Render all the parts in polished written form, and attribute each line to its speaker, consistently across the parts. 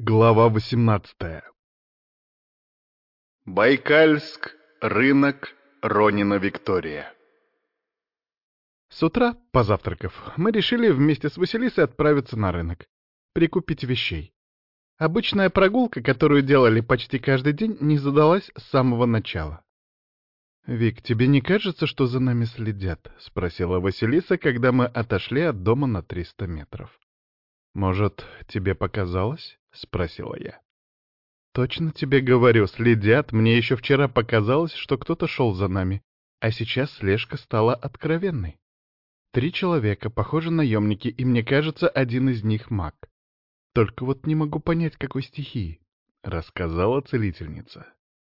Speaker 1: Глава 18. Байкальск, рынок, Ронина Виктория. С утра, позавтракав, мы решили вместе с Василисой отправиться на рынок, прикупить вещей. Обычная прогулка, которую делали почти каждый день, не задалась с самого начала. «Вик, тебе не кажется, что за нами следят?» — спросила Василиса, когда мы отошли от дома на 300 метров. «Может, тебе показалось?» — спросила я. «Точно тебе говорю, следят. Мне еще вчера показалось, что кто-то шел за нами, а сейчас слежка стала откровенной. 3 человека, похожи наемники, и мне кажется, один из них маг. Только вот не могу понять, какой стихии», — рассказала целительница.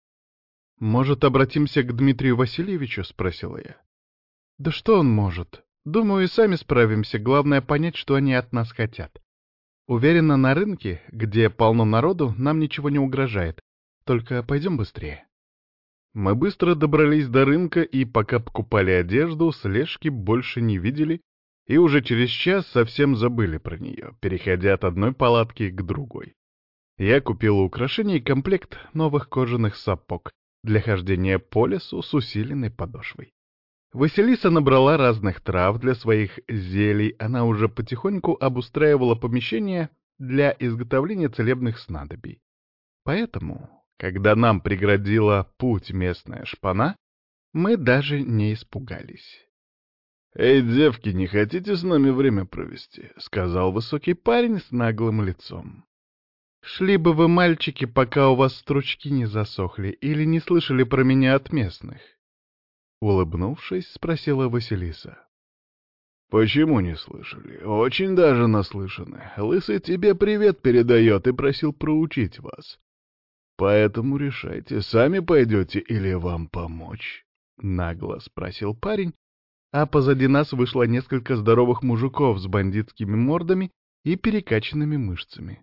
Speaker 1: «Может, обратимся к Дмитрию Васильевичу?» — спросила я. «Да что он может? Думаю, и сами справимся. Главное понять, что они от нас хотят. Уверена, на рынке, где полно народу, нам ничего не угрожает. Только пойдем быстрее». Мы быстро добрались до рынка и, пока покупали одежду, слежки больше не видели и уже через час совсем забыли про нее, переходя от одной палатки к другой. Я купила украшение и комплект новых кожаных сапог для хождения по лесу с усиленной подошвой. Василиса набрала разных трав для своих зелий, она уже потихоньку обустраивала помещение для изготовления целебных снадобий. Поэтому, когда нам преградила путь местная шпана, мы даже не испугались. «Эй, девки, не хотите с нами время провести?» — сказал высокий парень с наглым лицом. «Шли бы вы, мальчики, пока у вас стручки не засохли, или не слышали про меня от местных?» Улыбнувшись, спросила Василиса. «Почему не слышали? Очень даже наслышаны. Лысый тебе привет передает и просил проучить вас. Поэтому решайте, сами пойдете или вам помочь?» Нагло спросил парень, а позади нас вышло несколько здоровых мужиков с бандитскими мордами и перекачанными мышцами.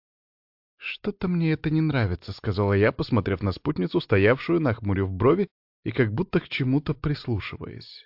Speaker 1: «Что-то мне это не нравится», — сказала я, посмотрев на спутницу, стоявшую, нахмурив брови, и как будто к чему-то прислушиваясь.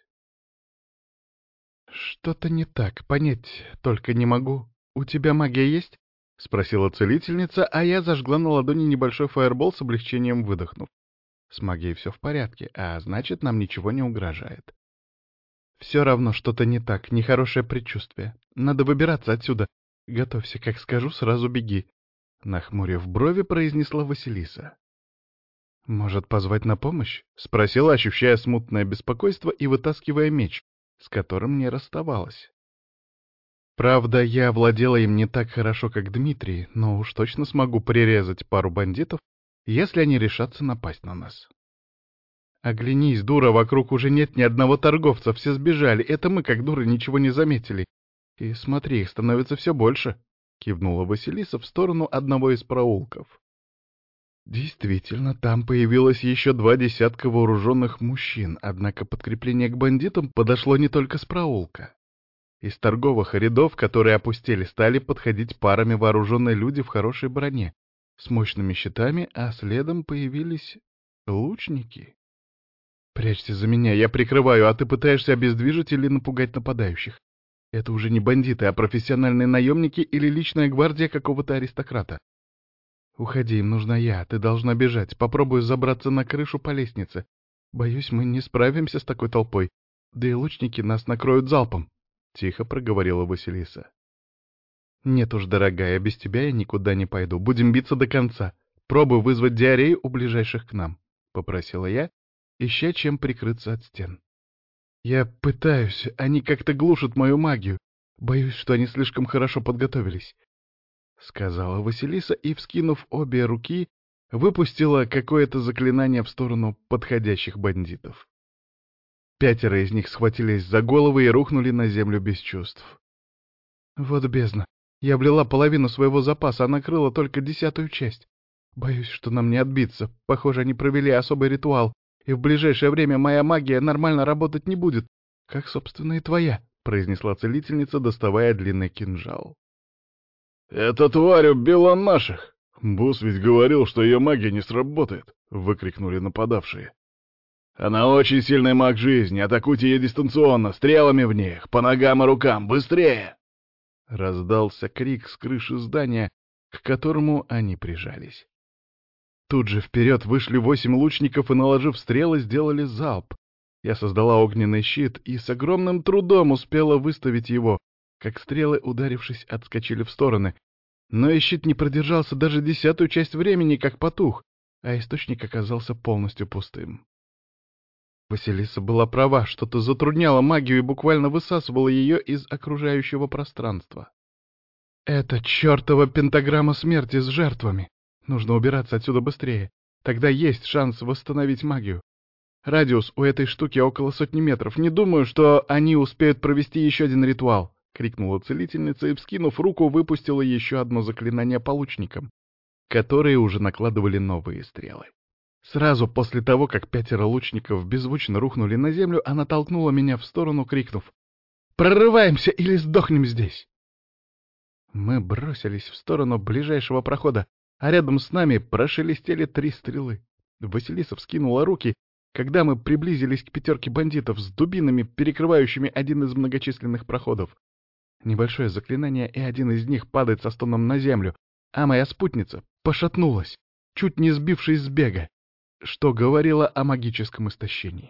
Speaker 1: «Что-то не так, понять только не могу. У тебя магия есть?» — спросила целительница, а я зажгла на ладони небольшой фаербол, с облегчением выдохнув. С магией все в порядке, а значит, нам ничего не угрожает. «Все равно что-то не так, нехорошее предчувствие. Надо выбираться отсюда. Готовься, как скажу, сразу беги», — нахмурив брови, произнесла Василиса. «Может, позвать на помощь?» — спросила, ощущая смутное беспокойство и вытаскивая меч, с которым не расставалась. Правда, я владела им не так хорошо, как Дмитрий, но уж точно смогу прирезать пару бандитов, если они решатся напасть на нас. «Оглянись, дура, вокруг уже нет ни одного торговца, все сбежали, это мы, как дуры, ничего не заметили. И смотри, их становится все больше», — кивнула Василиса в сторону одного из проулков. Действительно, там появилось еще 2 десятка вооруженных мужчин, однако подкрепление к бандитам подошло не только с проулка. Из торговых рядов, которые опустели, стали подходить парами вооруженные люди в хорошей броне, с мощными щитами, а следом появились лучники. «Прячься за меня, я прикрываю, а ты пытаешься обездвижить или напугать нападающих. Это уже не бандиты, а профессиональные наемники или личная гвардия какого-то аристократа. Уходи, им нужна я, ты должна бежать. Попробую забраться на крышу по лестнице. Боюсь, мы не справимся с такой толпой. Да и лучники нас накроют залпом», — тихо проговорила Василиса. «Нет уж, дорогая, без тебя я никуда не пойду. Будем биться до конца. Пробуй вызвать диарею у ближайших к нам», — попросила я, ища чем прикрыться от стен. «Я пытаюсь, они как-то глушат мою магию. Боюсь, что они слишком хорошо подготовились», — сказала Василиса и, вскинув обе руки, выпустила какое-то заклинание в сторону подходящих бандитов. 5 из них схватились за головы и рухнули на землю без чувств. «Вот бездна. Я облила половину своего запаса, а накрыла только 10-ю часть. Боюсь, что нам не отбиться. Похоже, они провели особый ритуал, и в ближайшее время моя магия нормально работать не будет, как, собственно, и твоя», — произнесла целительница, доставая длинный кинжал.
Speaker 2: «Эта тварь убила наших! Босс ведь говорил, что ее магия не сработает!» — выкрикнули нападавшие. «Она очень сильный маг жизни, атакуйте ее дистанционно, стрелами в них, по ногам и рукам, быстрее!» Раздался крик с крыши здания,
Speaker 1: к которому они прижались. Тут же вперед вышли 8 лучников и, наложив стрелы, сделали залп. Я создала огненный щит и с огромным трудом успела выставить его, как стрелы, ударившись, отскочили в стороны. Но и щит не продержался даже 10-ю часть времени, как потух, а источник оказался полностью пустым. Василиса была права, что-то затрудняло магию и буквально высасывало ее из окружающего пространства. «Это чертова пентаграмма смерти с жертвами! Нужно убираться отсюда быстрее, тогда есть шанс восстановить магию. Радиус у этой штуки около 100 метров, не думаю, что они успеют провести еще один ритуал!» — крикнула целительница и, вскинув руку, выпустила еще одно заклинание по лучникам, которые уже накладывали новые стрелы. Сразу после того, как 5 лучников беззвучно рухнули на землю, она толкнула меня в сторону, крикнув: «Прорываемся или сдохнем здесь!» Мы бросились в сторону ближайшего прохода, а рядом с нами прошелестели 3 стрелы. Василиса вскинула руки, когда мы приблизились к 5 бандитов с дубинами, перекрывающими один из многочисленных проходов. Небольшое заклинание, и один из них падает со стоном на землю, а моя спутница пошатнулась, чуть не сбившись с бега, что говорило о магическом истощении.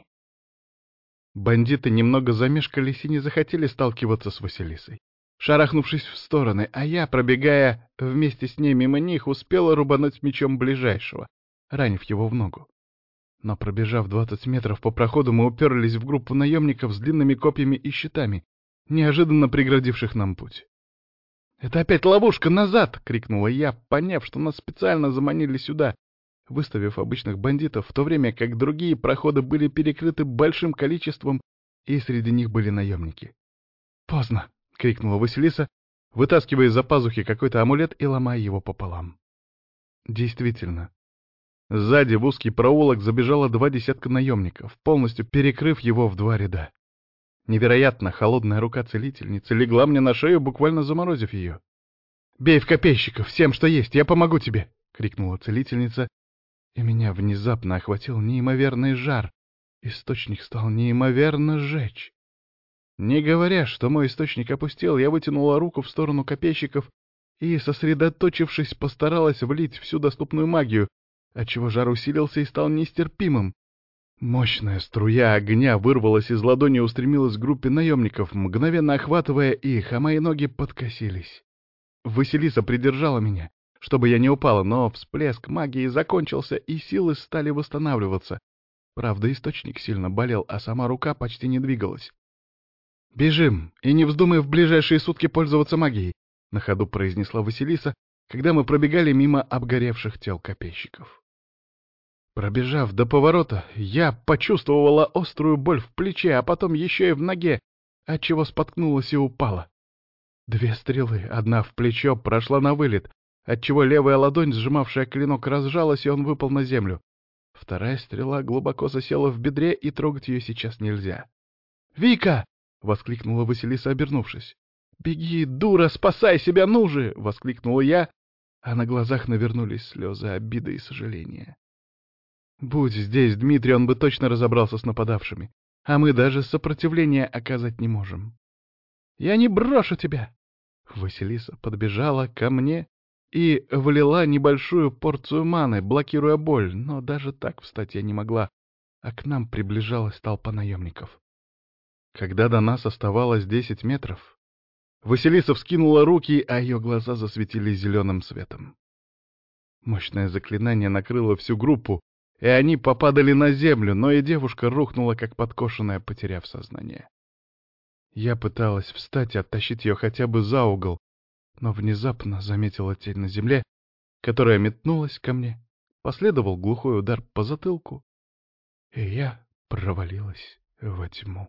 Speaker 1: Бандиты немного замешкались и не захотели сталкиваться с Василисой, шарахнувшись в стороны, а я, пробегая вместе с ней мимо них, успела рубануть мечом ближайшего, ранив его в ногу. Но пробежав 20 метров по проходу, мы уперлись в группу наемников с длинными копьями и щитами, неожиданно преградивших нам путь. «Это опять ловушка! Назад!» — крикнула я, поняв, что нас специально заманили сюда, выставив обычных бандитов, в то время как другие проходы были перекрыты большим количеством, и среди них были наемники. «Поздно!» — крикнула Василиса, вытаскивая из-за пазухи какой-то амулет и ломая его пополам. Действительно. Сзади в узкий проулок забежало 2 десятка наемников, полностью перекрыв его в 2 ряда. Невероятно холодная рука целительницы легла мне на шею, буквально заморозив ее. «Бей в копейщиков, всем, что есть, я помогу тебе!» — крикнула целительница, и меня внезапно охватил неимоверный жар. Источник стал неимоверно жечь. Не говоря, что мой источник опустел, я вытянула руку в сторону копейщиков и, сосредоточившись, постаралась влить всю доступную магию, отчего жар усилился и стал нестерпимым. Мощная струя огня вырвалась из ладони и устремилась к группе наемников, мгновенно охватывая их, а мои ноги подкосились. Василиса придержала меня, чтобы я не упала, но всплеск магии закончился, и силы стали восстанавливаться. Правда, источник сильно болел, а сама рука почти не двигалась. «Бежим, и не вздумай в ближайшие сутки пользоваться магией», — на ходу произнесла Василиса, когда мы пробегали мимо обгоревших тел копейщиков. Пробежав до поворота, я почувствовала острую боль в плече, а потом еще и в ноге, отчего споткнулась и упала. 2 стрелы, одна в плечо, прошла на вылет, отчего левая ладонь, сжимавшая клинок, разжалась, и он выпал на землю. 2 стрела глубоко засела в бедре, и трогать ее сейчас нельзя. «Вика!» — воскликнула Василиса, обернувшись. «Беги, дура, спасай себя, ну же!» — воскликнула я, а на глазах навернулись слезы обиды и сожаления. Будь здесь Дмитрий, он бы точно разобрался с нападавшими, а мы даже сопротивления оказать не можем. «Я не брошу тебя!» Василиса подбежала ко мне и влила небольшую порцию маны, блокируя боль, но даже так встать я не могла, а к нам приближалась толпа наемников. Когда до нас оставалось 10 метров, Василиса вскинула руки, а ее глаза засветились зеленым светом. Мощное заклинание накрыло всю группу, и они попадали на землю, но и девушка рухнула, как подкошенная, потеряв сознание. Я пыталась встать и оттащить ее хотя бы за угол, но внезапно заметила тень на земле, которая метнулась ко мне, последовал глухой удар по затылку, и я провалилась во тьму.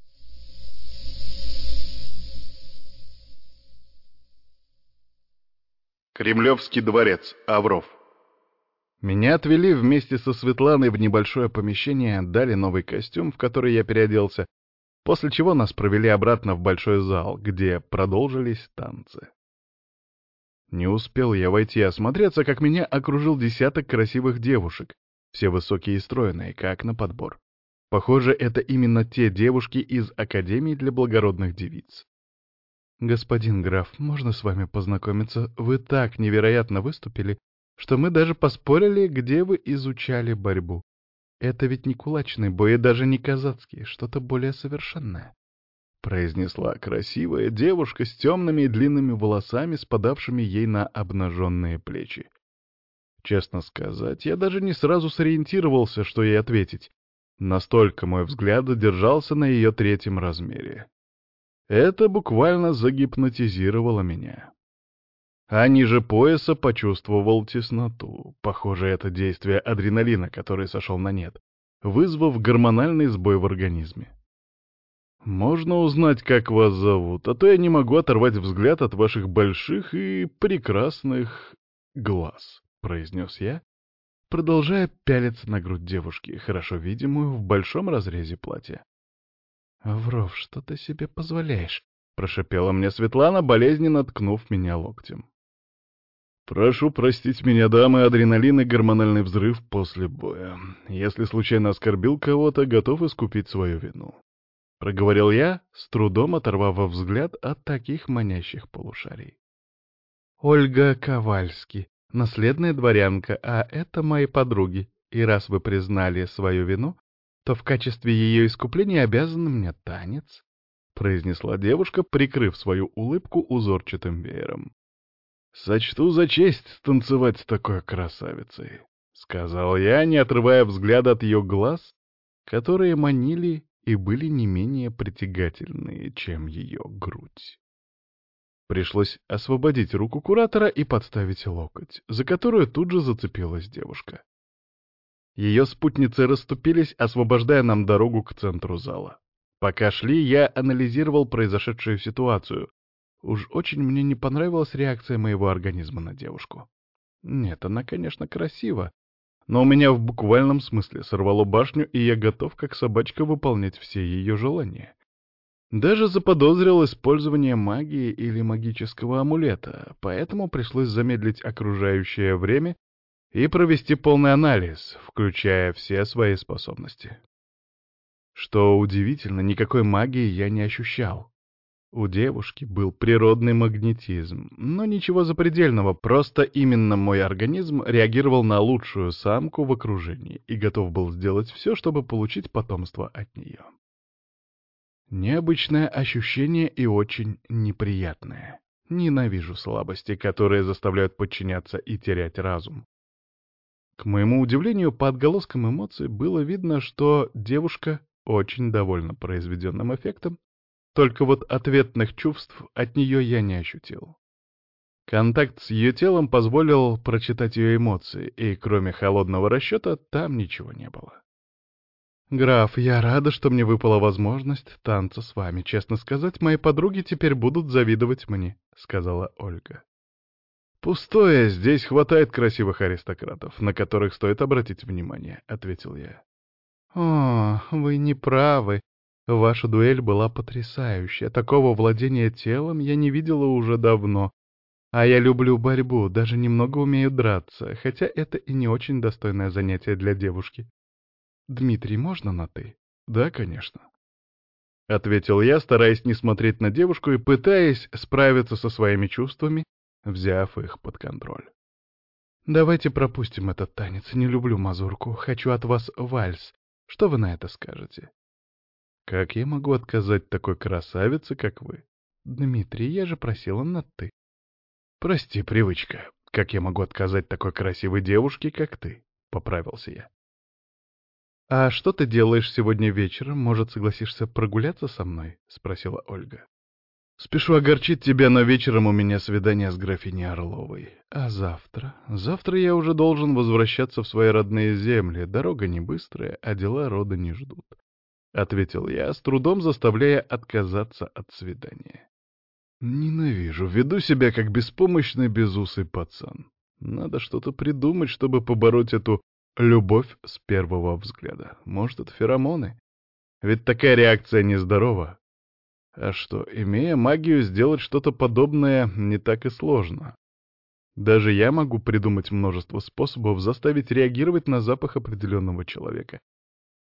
Speaker 2: Кремлевский дворец, Авров.
Speaker 1: Меня отвели вместе со Светланой в небольшое помещение, дали новый костюм, в который я переоделся, после чего нас провели обратно в большой зал, где продолжились танцы. Не успел я войти и осмотреться, как меня окружил десяток красивых девушек, все высокие и стройные, как на подбор. Похоже, это именно те девушки из Академии для благородных девиц. «Господин граф, можно с вами познакомиться? Вы так невероятно выступили, что мы даже поспорили, где вы изучали борьбу. Это ведь не кулачный бой и даже не казацкий, что-то более совершенное», — произнесла красивая девушка с темными и длинными волосами, спадавшими ей на обнаженные плечи. Честно сказать, я даже не сразу сориентировался, что ей ответить. Настолько мой взгляд задержался на ее третьем размере. Это буквально загипнотизировало меня. А ниже пояса почувствовал тесноту. Похоже, это действие адреналина, который сошел на нет, вызвав гормональный сбой в организме. «Можно узнать, как вас зовут, а то я не могу оторвать взгляд от ваших больших и прекрасных глаз», — произнес я, продолжая пялиться на грудь девушки, хорошо видимую в большом разрезе платья. «Авров, что ты себе позволяешь?» — прошипела мне Светлана, болезненно ткнув меня локтем. «Прошу простить меня, дамы, адреналин и гормональный взрыв после боя. Если случайно оскорбил кого-то, готов искупить свою вину», — проговорил я, с трудом оторвав взгляд от таких манящих полушарий. «Ольга Ковальски, наследная дворянка, а это мои подруги, и раз вы признали свою вину, то в качестве ее искупления обязаны мне танец», — произнесла девушка, прикрыв свою улыбку узорчатым веером. «Сочту за честь станцевать с такой красавицей», — сказал я, не отрывая взгляда от ее глаз, которые манили и были не менее притягательные, чем ее грудь. Пришлось освободить руку куратора и подставить локоть, за которую тут же зацепилась девушка. Ее спутницы расступились, освобождая нам дорогу к центру зала. Пока шли, я анализировал произошедшую ситуацию. Уж очень мне не понравилась реакция моего организма на девушку. Нет, она, конечно, красива, но у меня в буквальном смысле сорвало башню, и я готов, как собачка, выполнять все ее желания. Даже заподозрил использование магии или магического амулета, поэтому пришлось замедлить окружающее время и провести полный анализ, включая все свои способности. Что удивительно, никакой магии я не ощущал. У девушки был природный магнетизм, но ничего запредельного, просто именно мой организм реагировал на лучшую самку в окружении и готов был сделать все, чтобы получить потомство от нее. Необычное ощущение и очень неприятное. Ненавижу слабости, которые заставляют подчиняться и терять разум. К моему удивлению, по отголоскам эмоций было видно, что девушка очень довольна произведенным эффектом, только вот ответных чувств от нее я не ощутил. Контакт с ее телом позволил прочитать ее эмоции, и кроме холодного расчета там ничего не было. «Граф, я рада, что мне выпала возможность танца с вами. Честно сказать, мои подруги теперь будут завидовать мне», — сказала Ольга. «Пустое, здесь хватает красивых аристократов, на которых стоит обратить внимание», — ответил я. «О, вы не правы. Ваша дуэль была потрясающая. Такого владения телом я не видела уже давно. А я люблю борьбу, даже немного умею драться, хотя это и не очень достойное занятие для девушки. Дмитрий, можно на «ты»?» «Да, конечно», — ответил я, стараясь не смотреть на девушку и пытаясь справиться со своими чувствами, взяв их под контроль. «Давайте пропустим этот танец. Не люблю мазурку. Хочу от вас вальс. Что вы на это скажете?» «Как я могу отказать такой красавице, как вы?» «Дмитрий, я же просила на «ты». «Прости, привычка. Как я могу отказать такой красивой девушке, как ты?» — поправился я. «А что ты делаешь сегодня вечером? Может, согласишься прогуляться со мной?» — спросила Ольга. «Спешу огорчить тебя, но вечером у меня свидание с графиней Орловой. А завтра? Завтра я уже должен возвращаться в свои родные земли. Дорога не быстрая, а дела рода не ждут», — ответил я, с трудом заставляя отказаться от свидания. «Ненавижу, веду себя как беспомощный безусый пацан. Надо что-то придумать, чтобы побороть эту любовь с первого взгляда. Может, это феромоны? Ведь такая реакция нездорова. А что, имея магию, сделать что-то подобное не так и сложно. Даже я могу придумать множество способов заставить реагировать на запах определенного человека.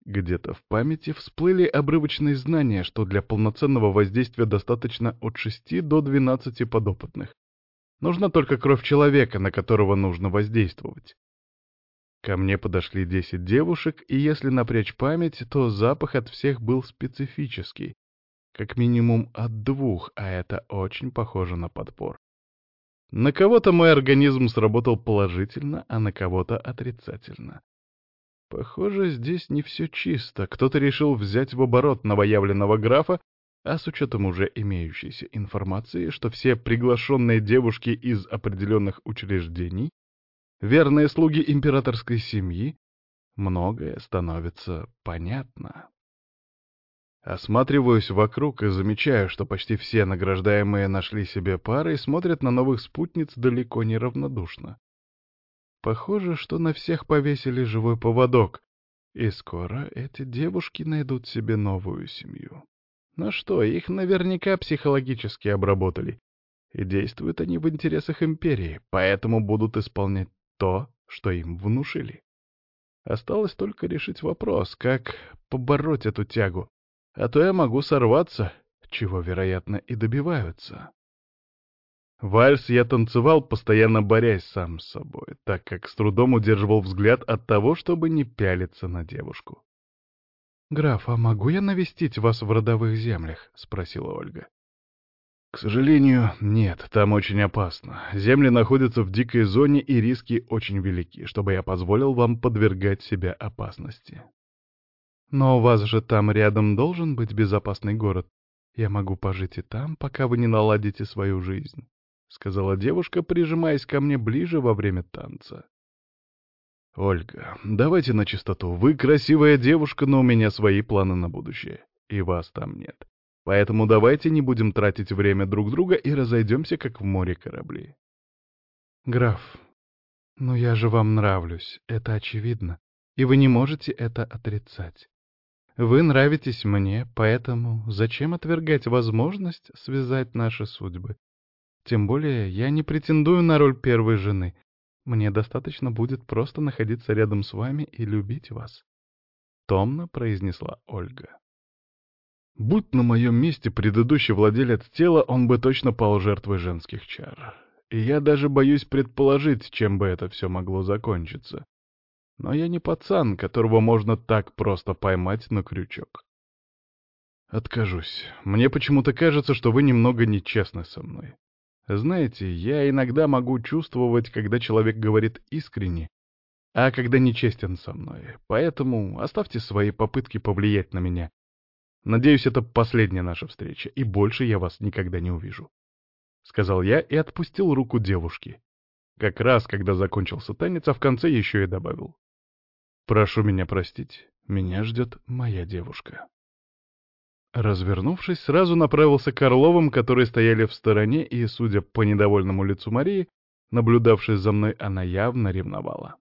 Speaker 1: Где-то в памяти всплыли обрывочные знания, что для полноценного воздействия достаточно от 6 до 12 подопытных. Нужна только кровь человека, на которого нужно воздействовать. Ко мне подошли 10 девушек, и если напрячь память, то запах от всех был специфический. Как минимум от 2, а это очень похоже на подбор. На кого-то мой организм сработал положительно, а на кого-то отрицательно. Похоже, здесь не все чисто. Кто-то решил взять в оборот новоявленного графа, а с учетом уже имеющейся информации, что все приглашенные девушки из определенных учреждений — верные слуги императорской семьи, многое становится понятно. Осматриваюсь вокруг и замечаю, что почти все награждаемые нашли себе пары и смотрят на новых спутниц далеко не равнодушно. Похоже, что на всех повесили живой поводок, и скоро эти девушки найдут себе новую семью. Ну что, их наверняка психологически обработали, и действуют они в интересах империи, поэтому будут исполнять то, что им внушили. Осталось только решить вопрос, как побороть эту тягу, а то я могу сорваться, чего, вероятно, и добиваются. Вальс я танцевал, постоянно борясь сам с собой, так как с трудом удерживал взгляд от того, чтобы не пялиться на девушку. «Граф, а могу я навестить вас в родовых землях?» — спросила Ольга. «К сожалению, нет, там очень опасно. Земли находятся в дикой зоне, и риски очень велики, чтобы я позволил вам подвергать себя опасности». «Но у вас же там рядом должен быть безопасный город. Я могу пожить и там, пока вы не наладите свою жизнь», — сказала девушка, прижимаясь ко мне ближе во время танца. «Ольга, давайте на чистоту. Вы красивая девушка, но у меня свои планы на будущее, и вас там нет. Поэтому давайте не будем тратить время друг друга и разойдемся, как в море корабли». «Граф, но я же вам нравлюсь, это очевидно, и вы не можете это отрицать. Вы нравитесь мне, поэтому зачем отвергать возможность связать наши судьбы? Тем более я не претендую на роль первой жены. Мне достаточно будет просто находиться рядом с вами и любить вас», — томно произнесла Ольга. Будь на моем месте предыдущий владелец тела, он бы точно пал жертвой женских чар. И я даже боюсь предположить, чем бы это все могло закончиться. Но я не пацан, которого можно так просто поймать на крючок. Откажусь. Мне почему-то кажется, что вы немного нечестны со мной. Знаете, я иногда могу чувствовать, когда человек говорит искренне, а когда нечестен со мной. Поэтому оставьте свои попытки повлиять на меня. Надеюсь, это последняя наша встреча, и больше я вас никогда не увижу», — сказал я и отпустил руку девушки. Как раз, когда закончился танец, а в конце еще и добавил: «Прошу меня простить, меня ждет моя девушка». Развернувшись, сразу направился к Орловым, которые стояли в стороне, и, судя по недовольному лицу Марии, наблюдавшей за мной, она явно ревновала.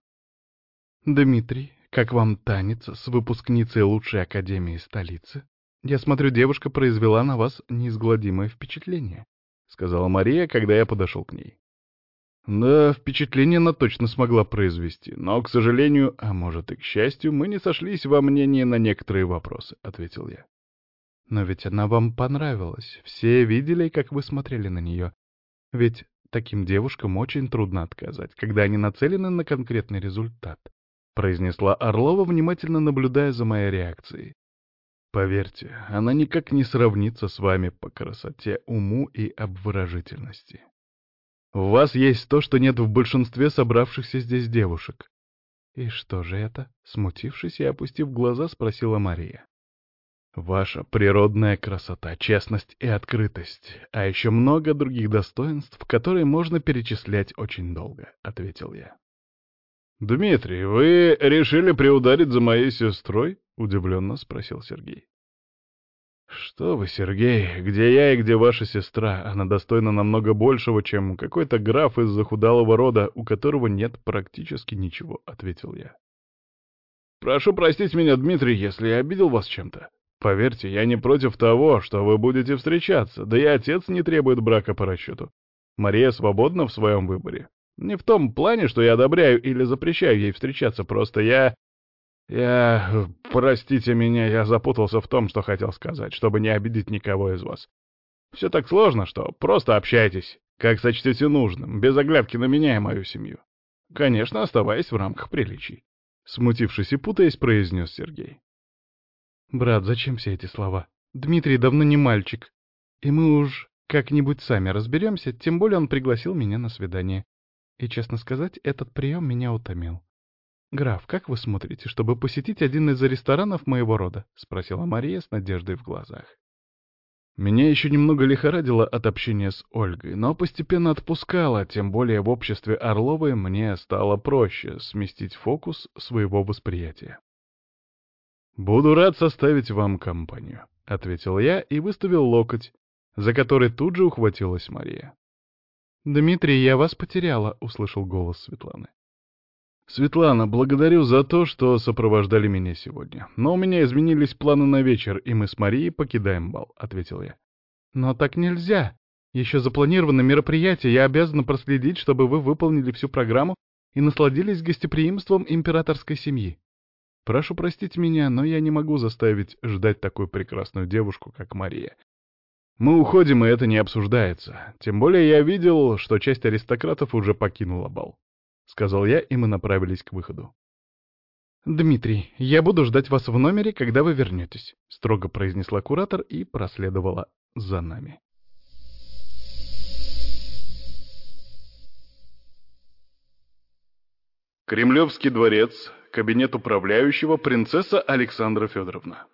Speaker 1: «Дмитрий, как вам танец с выпускницей лучшей академии столицы? Я смотрю, девушка произвела на вас неизгладимое впечатление», — сказала Мария, когда я подошел к ней. «Да, впечатление она точно смогла произвести, но, к сожалению, а может и к счастью, мы не сошлись во мнении на некоторые вопросы», — ответил я. «Но ведь она вам понравилась. Все видели, как вы смотрели на нее. Ведь таким девушкам очень трудно отказать, когда они нацелены на конкретный результат», — произнесла Орлова, внимательно наблюдая за моей реакцией. «Поверьте, она никак не сравнится с вами по красоте, уму и обворожительности. У вас есть то, что нет в большинстве собравшихся здесь девушек». «И что же это?» — смутившись и опустив глаза, спросила Мария. «Ваша природная красота, честность и открытость, а еще много других достоинств, которые можно перечислять очень долго», — ответил я. «Дмитрий, вы решили приударить за моей сестрой?» — удивленно спросил Сергей. «Что вы, Сергей, где я и где ваша сестра? Она достойна намного большего, чем какой-то граф из захудалого рода, у которого нет практически ничего», — ответил я. «Прошу простить меня, Дмитрий, если я обидел вас чем-то. Поверьте, я не против того, что вы будете встречаться, да и отец не требует брака по расчету. Мария свободна в своем выборе. Не в том плане, что я одобряю или запрещаю ей встречаться, просто я
Speaker 2: Простите меня, я запутался в том, что хотел сказать, чтобы не обидеть никого из вас. Все так сложно, что просто общайтесь, как сочтете нужным, без оглядки на меня и мою семью. Конечно, оставаясь в рамках приличий. Смутившись и путаясь, произнес Сергей.
Speaker 1: Брат, зачем все эти слова? Дмитрий давно не мальчик. И мы уж как-нибудь сами разберемся, тем более он пригласил меня на свидание. И, честно сказать, этот прием меня утомил. «Граф, как вы смотрите, чтобы посетить один из ресторанов моего рода?» — спросила Мария с надеждой в глазах.
Speaker 2: Меня еще немного лихорадило от общения с Ольгой, но постепенно отпускало, тем более в обществе Орловой мне стало проще сместить фокус своего восприятия. «Буду рад составить вам компанию», — ответил я и выставил локоть, за который тут же ухватилась Мария.
Speaker 1: «Дмитрий, я вас потеряла», — услышал голос Светланы.
Speaker 2: «Светлана, благодарю за то, что сопровождали меня сегодня. Но у меня изменились планы на вечер, и мы с Марией покидаем бал», — ответил я.
Speaker 1: «Но так нельзя. Еще запланировано мероприятие, я обязана проследить, чтобы вы выполнили всю программу и насладились гостеприимством императорской семьи.
Speaker 2: Прошу простить меня, но я не могу заставить ждать такую прекрасную девушку, как Мария. Мы уходим, и это не обсуждается. Тем более я видел, что часть аристократов уже покинула бал», — сказал я, и мы направились к выходу.
Speaker 1: «Дмитрий, я буду ждать вас в номере, когда вы вернетесь», — строго произнесла куратор и проследовала за нами.
Speaker 2: Кремлевский дворец, кабинет управляющего, принцесса Александра Федоровна.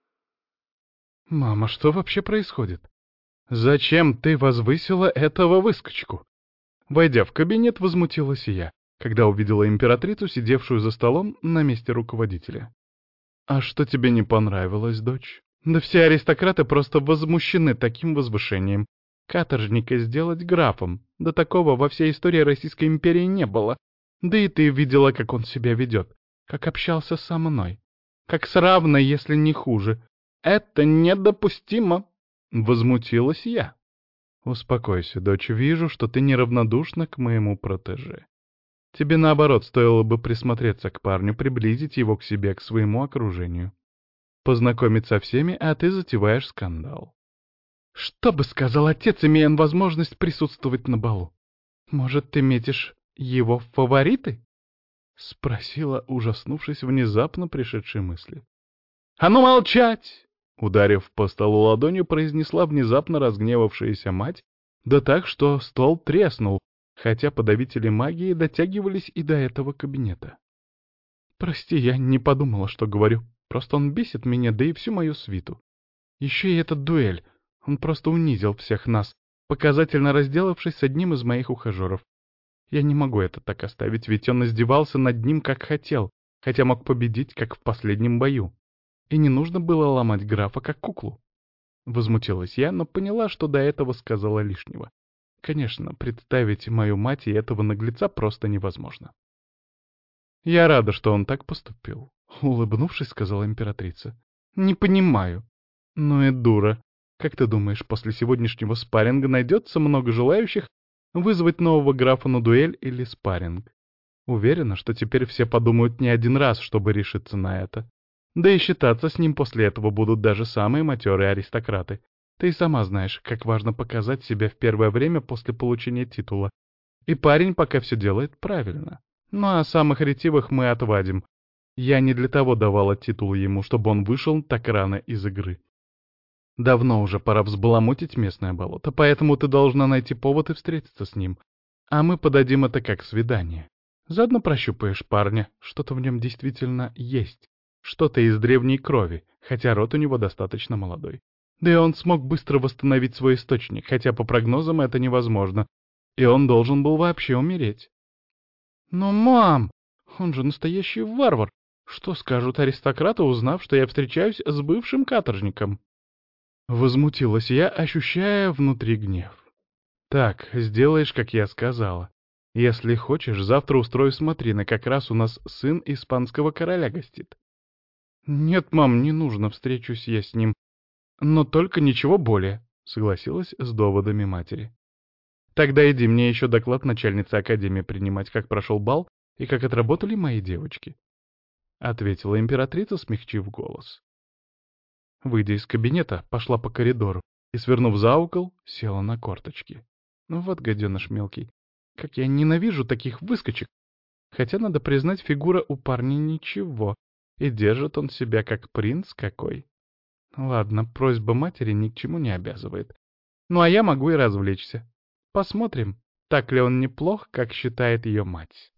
Speaker 1: «Мама, что вообще происходит? Зачем ты возвысила этого выскочку?» Войдя в кабинет, возмутилась я, когда увидела императрицу, сидевшую за столом на месте руководителя. «А что тебе не понравилось, дочь?» «Да все аристократы просто возмущены таким возвышением. Каторжника сделать графом. Да такого во всей истории Российской империи не было. Да и ты видела, как он себя ведет, как общался со мной. Как с равной, если не хуже. Это недопустимо!» Возмутилась я. «Успокойся, дочь, вижу, что ты неравнодушна к моему протеже. Тебе, наоборот, стоило бы присмотреться к парню, приблизить его к себе, к своему окружению. Познакомить со всеми, а ты затеваешь скандал. Что бы сказал отец, имея возможность присутствовать на балу? Может, ты метишь его в фавориты?» Спросила, ужаснувшись внезапно пришедшей мысли. «А ну молчать!» Ударив по столу ладонью, произнесла внезапно разгневавшаяся мать, да так, что стол треснул, хотя подавители магии дотягивались и до этого кабинета. «Прости, я не подумала, что говорю. Просто он бесит меня, да и всю мою свиту. Еще и этот дуэль. Он просто унизил всех нас, показательно разделавшись с одним из моих ухажеров. Я не могу это так оставить, ведь он издевался над ним как хотел, хотя мог победить, как в последнем бою. И не нужно было ломать графа как куклу». Возмутилась я, но поняла, что до этого сказала лишнего. Конечно, представить мою мать и этого наглеца просто невозможно. «Я рада, что он так поступил», — улыбнувшись, сказала императрица. «Не понимаю». «Ну и дура. Как ты думаешь, после сегодняшнего спарринга найдется много желающих вызвать нового графа на дуэль или спарринг? Уверена, что теперь все подумают не один раз, чтобы решиться на это. Да и считаться с ним после этого будут даже самые матерые аристократы. Ты и сама знаешь, как важно показать себя в первое время после получения титула. И парень пока все делает правильно. Ну а самых ретивых мы отвадим. Я не для того давала титул ему, чтобы он вышел так рано из игры. Давно уже пора взбаламутить местное болото, поэтому ты должна найти повод и встретиться с ним. А мы подадим это как свидание. Заодно прощупаешь парня, что-то в нем действительно есть. Что-то из древней крови, хотя род у него достаточно молодой. Да и он смог быстро восстановить свой источник, хотя по прогнозам это невозможно. И он должен был вообще умереть. «Но, мам, он же настоящий варвар. Что скажут аристократы, узнав, что я встречаюсь с бывшим каторжником?» Возмутилась я, ощущая внутри гнев. «Так, сделаешь, как я сказала. Если хочешь, завтра устрою смотрины, как раз у нас сын испанского короля гостит». «Нет, мам, не нужно, встречусь я с ним. Но только ничего более», — согласилась с доводами матери. «Тогда иди, мне еще доклад начальницы академии принимать, как прошел бал и как отработали мои девочки». ответила императрица, смягчив голос. Выйдя из кабинета, пошла по коридору и, свернув за угол, села на корточки. Ну вот гаденыш мелкий. Как я ненавижу таких выскочек. Хотя, надо признать, фигура у парня ничего, и держит он себя как принц какой. Ладно, просьба матери ни к чему не обязывает. Ну а я могу и развлечься. Посмотрим, так ли он неплох, как считает ее мать.